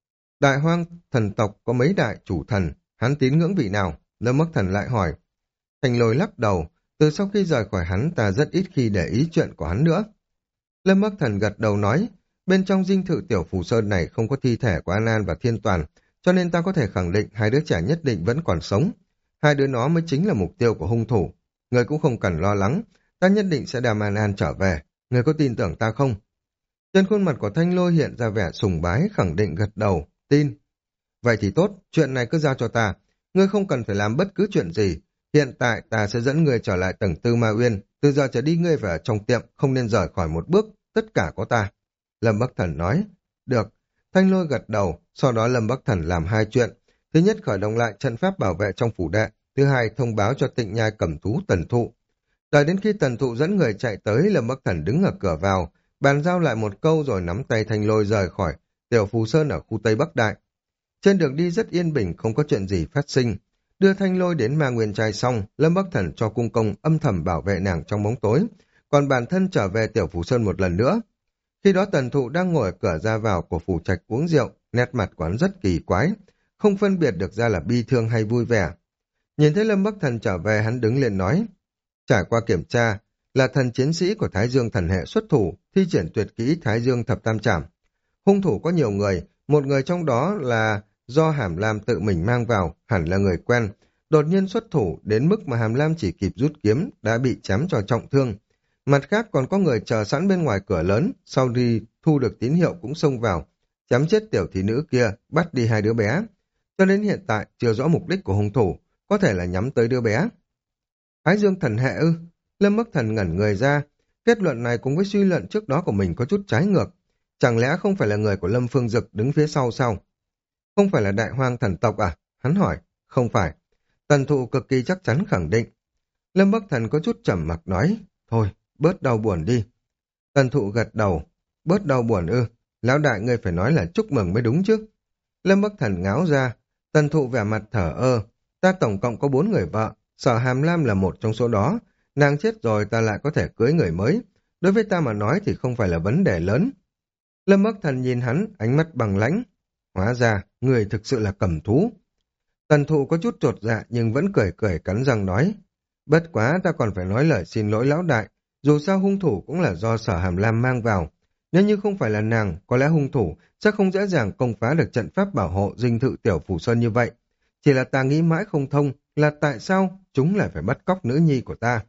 [SPEAKER 1] Đại Hoang Thần tộc có mấy đại chủ thần, hắn tín ngưỡng vị nào? Lâm Bắc Thần lại hỏi. Thanh Lôi lắc đầu, từ sau khi rời khỏi hắn ta rất ít khi để ý chuyện của hắn nữa. Lâm Bắc Thần gật đầu nói, bên trong dinh thự tiểu phù sơn này không có thi thể của An An và Thiên Toàn, cho nên ta có thể khẳng định hai đứa trẻ nhất định vẫn còn sống. Hai đứa nó mới chính là mục tiêu của hung thủ. Người cũng không cần lo lắng, ta nhất định sẽ đem An An trở về. Người có tin tưởng ta không? Trên khuôn mặt của Thanh Lôi hiện ra vẻ sùng bái, khẳng định gật đầu, tin. Vậy thì tốt, chuyện này cứ giao cho ta. Ngươi không cần phải làm bất cứ chuyện gì. Hiện tại ta sẽ dẫn ngươi trở lại tầng tư Ma Uyên. Từ giờ trở đi ngươi phải ở trong tiệm, không nên rời khỏi một bước. Tất cả có ta. Lâm Bắc Thần nói. Được. Thanh Lôi gật đầu. Sau đó Lâm Bắc Thần làm hai chuyện. Thứ nhất, khởi động lại trận pháp bảo vệ trong phủ đệ. Thứ hai, thông báo cho Tịnh Nhai Cẩm Thú Tần Thụ. Đợi đến khi Tần Thụ dẫn người chạy tới, Lâm Bắc Thần đứng ở cửa vào, bàn giao lại một câu rồi nắm tay Thanh Lôi rời khỏi Tiểu Phù Sơn ở khu Tây Bắc Đại. Trên đường đi rất yên bình, không có chuyện gì phát sinh. Đưa Thanh Lôi đến Ma Nguyên Trai xong, Lâm Bắc Thần cho cung công âm thầm bảo vệ nàng trong bóng tối, còn bản thân trở về Tiểu Phù Sơn một lần nữa. Khi đó Tần Thụ đang ngồi ở cửa ra vào của phủ trạch uống rượu, nét mặt quán rất kỳ quái, không phân biệt được ra là bi thương hay vui vẻ. Nhìn thấy Lâm Bắc Thần trở về, hắn đứng lên nói, trải qua kiểm tra, là thần chiến sĩ của Thái Dương thần hệ xuất thủ, thi triển tuyệt kỹ Thái Dương thập tam trảm. Hung thủ có nhiều người, một người trong đó là do Hàm Lam tự mình mang vào, hẳn là người quen. Đột nhiên xuất thủ đến mức mà Hàm Lam chỉ kịp rút kiếm, đã bị chém cho trọng thương. Mặt khác còn có người chờ sẵn bên ngoài cửa lớn, sau khi thu được tín hiệu cũng xông vào, chém chết tiểu thị nữ kia, bắt đi hai đứa bé. Cho đến hiện tại chưa rõ mục đích của hung thủ, có thể là nhắm tới đứa bé. Thái Dương thần hệ ư? Lâm Bắc Thần ngẩn người ra, kết luận này cùng với suy luận trước đó của mình có chút trái ngược. Chẳng lẽ không phải là người của Lâm Phương Dực đứng phía sau sao? Không phải là Đại Hoang thần tộc à? Hắn hỏi. Không phải. Tần Thụ cực kỳ chắc chắn khẳng định. Lâm Bắc Thần có chút trầm mặc nói. Thôi, bớt đau buồn đi. Tần Thụ gật đầu. Bớt đau buồn ư? Lão đại ngươi phải nói là chúc mừng mới đúng chứ. Lâm Bắc Thần ngáo ra. Tần Thụ vẻ mặt thở ơ. Ta tổng cộng có bốn người vợ. Sở Hàm Lam là một trong số đó. Nàng chết rồi ta lại có thể cưới người mới. Đối với ta mà nói thì không phải là vấn đề lớn. Lâm Bắc Thần nhìn hắn, ánh mắt bằng lãnh. Hóa ra, người thực sự là cầm thú. Tần Thụ có chút chột dạ nhưng vẫn cười cười cắn răng nói. Bất quá ta còn phải nói lời xin lỗi lão đại. Dù sao hung thủ cũng là do Sở Hàm Lam mang vào. Nếu như không phải là nàng, có lẽ hung thủ sẽ không dễ dàng công phá được trận pháp bảo hộ dinh thự Tiểu Phủ Sơn như vậy. Chỉ là ta nghĩ mãi không thông là tại sao chúng lại phải bắt cóc nữ nhi của ta.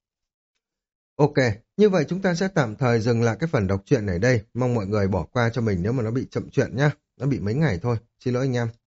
[SPEAKER 1] Ok, như vậy chúng ta sẽ tạm thời dừng lại cái phần đọc truyện này đây. Mong mọi người bỏ qua cho mình nếu mà nó bị chậm truyện nhá. Nó bị mấy ngày thôi. Xin lỗi anh em.